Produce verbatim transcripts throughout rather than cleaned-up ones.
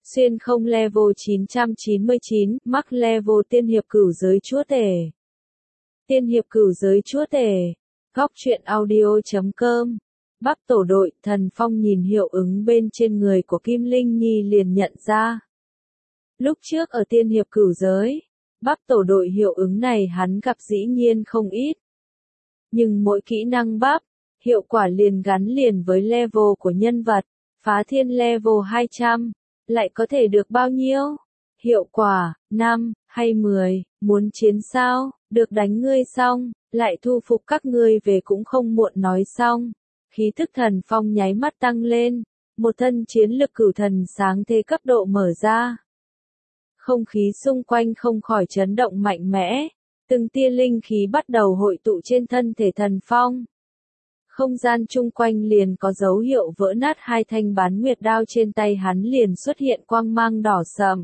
Xuyên không level chín trăm chín mươi chín, mắc level tiên hiệp cửu giới chúa tể. Tiên hiệp cửu giới chúa tể. Góc truyện audio chấm com. Bắc tổ đội, Thần Phong nhìn hiệu ứng bên trên người của Kim Linh Nhi liền nhận ra. Lúc trước ở tiên hiệp cửu giới, Bắc tổ đội hiệu ứng này hắn gặp dĩ nhiên không ít. Nhưng mỗi kỹ năng bắp, hiệu quả liền gắn liền với level của nhân vật, phá thiên level hai trăm, lại có thể được bao nhiêu? Hiệu quả, năm, hay mười, muốn chiến sao, được đánh ngươi xong, lại thu phục các ngươi về cũng không muộn nói xong. Khí thức Thần Phong nháy mắt tăng lên, một thân chiến lực cửu thần sáng thế cấp độ mở ra. Không khí xung quanh không khỏi chấn động mạnh mẽ, từng tia linh khí bắt đầu hội tụ trên thân thể Thần Phong. Không gian chung quanh liền có dấu hiệu vỡ nát, hai thanh bán nguyệt đao trên tay hắn liền xuất hiện quang mang đỏ sậm.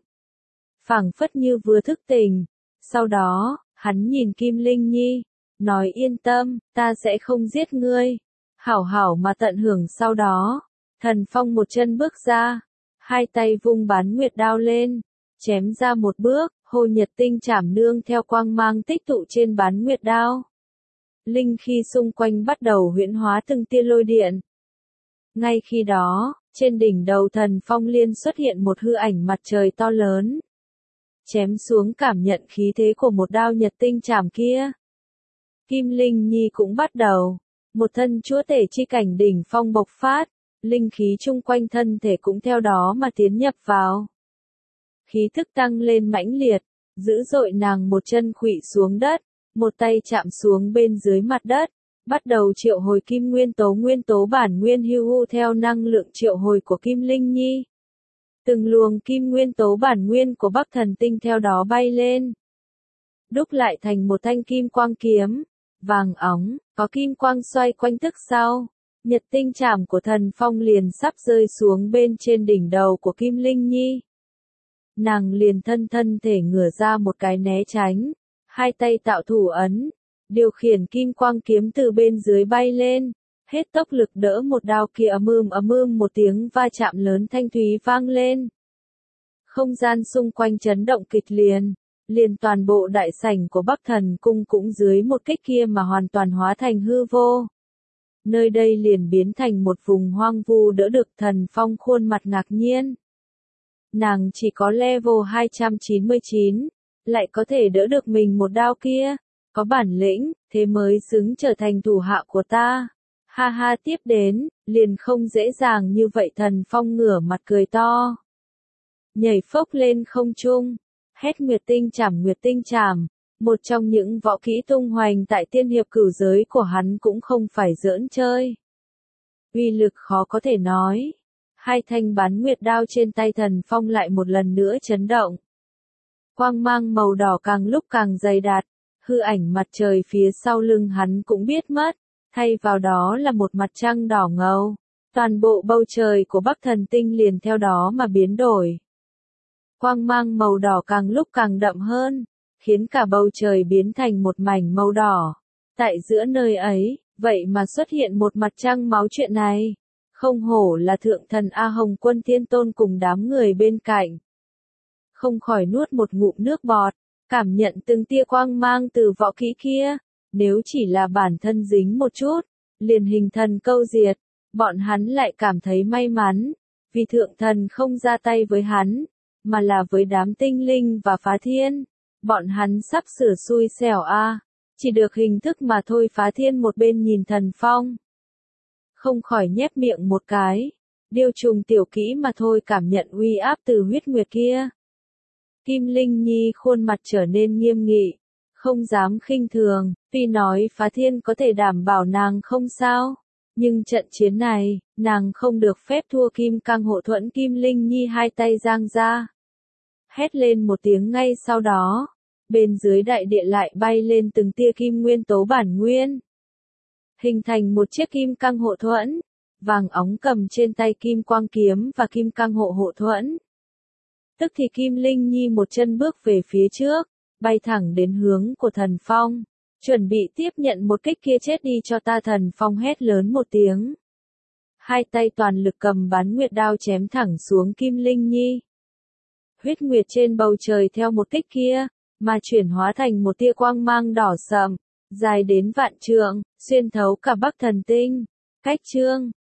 Phảng phất như vừa thức tỉnh. Sau đó, hắn nhìn Kim Linh Nhi, nói yên tâm, ta sẽ không giết ngươi. Hảo hảo mà tận hưởng sau đó. Thần Phong một chân bước ra, hai tay vung bán nguyệt đao lên, chém ra một bước, Hồ Nhật Tinh Trảm nương theo quang mang tích tụ trên bán nguyệt đao. Linh khí xung quanh bắt đầu huyễn hóa từng tia lôi điện. Ngay khi đó, trên đỉnh đầu Thần Phong liên xuất hiện một hư ảnh mặt trời to lớn. Chém xuống cảm nhận khí thế của một đao Nhật Tinh Trảm kia. Kim Linh Nhi cũng bắt đầu, một thân chúa tể chi cảnh đỉnh phong bộc phát, linh khí chung quanh thân thể cũng theo đó mà tiến nhập vào. Khí thức tăng lên mãnh liệt, dữ dội nàng một chân khuỵu xuống đất, một tay chạm xuống bên dưới mặt đất, bắt đầu triệu hồi kim nguyên tố nguyên tố bản nguyên hưu hu theo năng lượng triệu hồi của Kim Linh Nhi. Từng luồng kim nguyên tố bản nguyên của Bắc Thần Tinh theo đó bay lên, đúc lại thành một thanh kim quang kiếm, vàng óng, có kim quang xoay quanh tức sau. Nhật Tinh Trảm của Thần Phong liền sắp rơi xuống bên trên đỉnh đầu của Kim Linh Nhi. Nàng liền thân thân thể ngửa ra một cái né tránh, hai tay tạo thủ ấn, điều khiển kim quang kiếm từ bên dưới bay lên, hết tốc lực đỡ một đao kia. Ầm ầm ầm ầm một tiếng va chạm lớn thanh thúy vang lên. Không gian xung quanh chấn động kịch liệt, liền toàn bộ đại sảnh của Bắc Thần Cung cũng dưới một kích kia mà hoàn toàn hóa thành hư vô. Nơi đây liền biến thành một vùng hoang vu. Đỡ được Thần Phong khuôn mặt ngạc nhiên. Nàng chỉ có level hai trăm chín mươi chín, lại có thể đỡ được mình một đao kia, có bản lĩnh, thế mới xứng trở thành thủ hạ của ta. Ha ha, tiếp đến, liền không dễ dàng như vậy. Thần Phong ngửa mặt cười to, nhảy phốc lên không trung, hét Nguyệt Tinh Trảm Nguyệt Tinh Trảm, một trong những võ kỹ tung hoành tại tiên hiệp cửu giới của hắn cũng không phải giỡn chơi. Uy lực khó có thể nói. Hai thanh bán nguyệt đao trên tay Thần Phong lại một lần nữa chấn động. Quang mang màu đỏ càng lúc càng dày đặc, hư ảnh mặt trời phía sau lưng hắn cũng biết mất, thay vào đó là một mặt trăng đỏ ngầu. Toàn bộ bầu trời của Bắc Thần Tinh liền theo đó mà biến đổi. Quang mang màu đỏ càng lúc càng đậm hơn, khiến cả bầu trời biến thành một mảnh màu đỏ. Tại giữa nơi ấy, vậy mà xuất hiện một mặt trăng máu. Chuyện này, không hổ là thượng thần A Hồng Quân Thiên Tôn cùng đám người bên cạnh. Không khỏi nuốt một ngụm nước bọt, cảm nhận từng tia quang mang từ võ kỹ kia. Nếu chỉ là bản thân dính một chút, liền hình thần câu diệt, bọn hắn lại cảm thấy may mắn, vì thượng thần không ra tay với hắn, mà là với đám tinh linh và phá thiên. Bọn hắn sắp sửa xui xẻo a, chỉ được hình thức mà thôi. Phá thiên một bên nhìn Thần Phong, không khỏi nhếch miệng một cái, điều trùng tiểu kỹ mà thôi, cảm nhận uy áp từ huyết nguyệt kia. Kim Linh Nhi khuôn mặt trở nên nghiêm nghị, không dám khinh thường, tuy nói Phá Thiên có thể đảm bảo nàng không sao, nhưng trận chiến này, nàng không được phép thua. Kim cang hộ thuẫn. Kim Linh Nhi hai tay giang ra, hét lên một tiếng, ngay sau đó, bên dưới đại địa lại bay lên từng tia kim nguyên tố bản nguyên, hình thành một chiếc kim cang hộ thuẫn, vàng óng cầm trên tay kim quang kiếm và kim cang hộ hộ thuẫn. Tức thì Kim Linh Nhi một chân bước về phía trước, bay thẳng đến hướng của Thần Phong, chuẩn bị tiếp nhận một kích kia. Chết đi cho ta! Thần Phong hét lớn một tiếng, hai tay toàn lực cầm bán nguyệt đao chém thẳng xuống Kim Linh Nhi. huyết nguyệt trên bầu trời theo một tích kia, mà chuyển hóa thành một tia quang mang đỏ sậm, dài đến vạn trượng, xuyên thấu cả Bắc Thần Tinh. Cách chương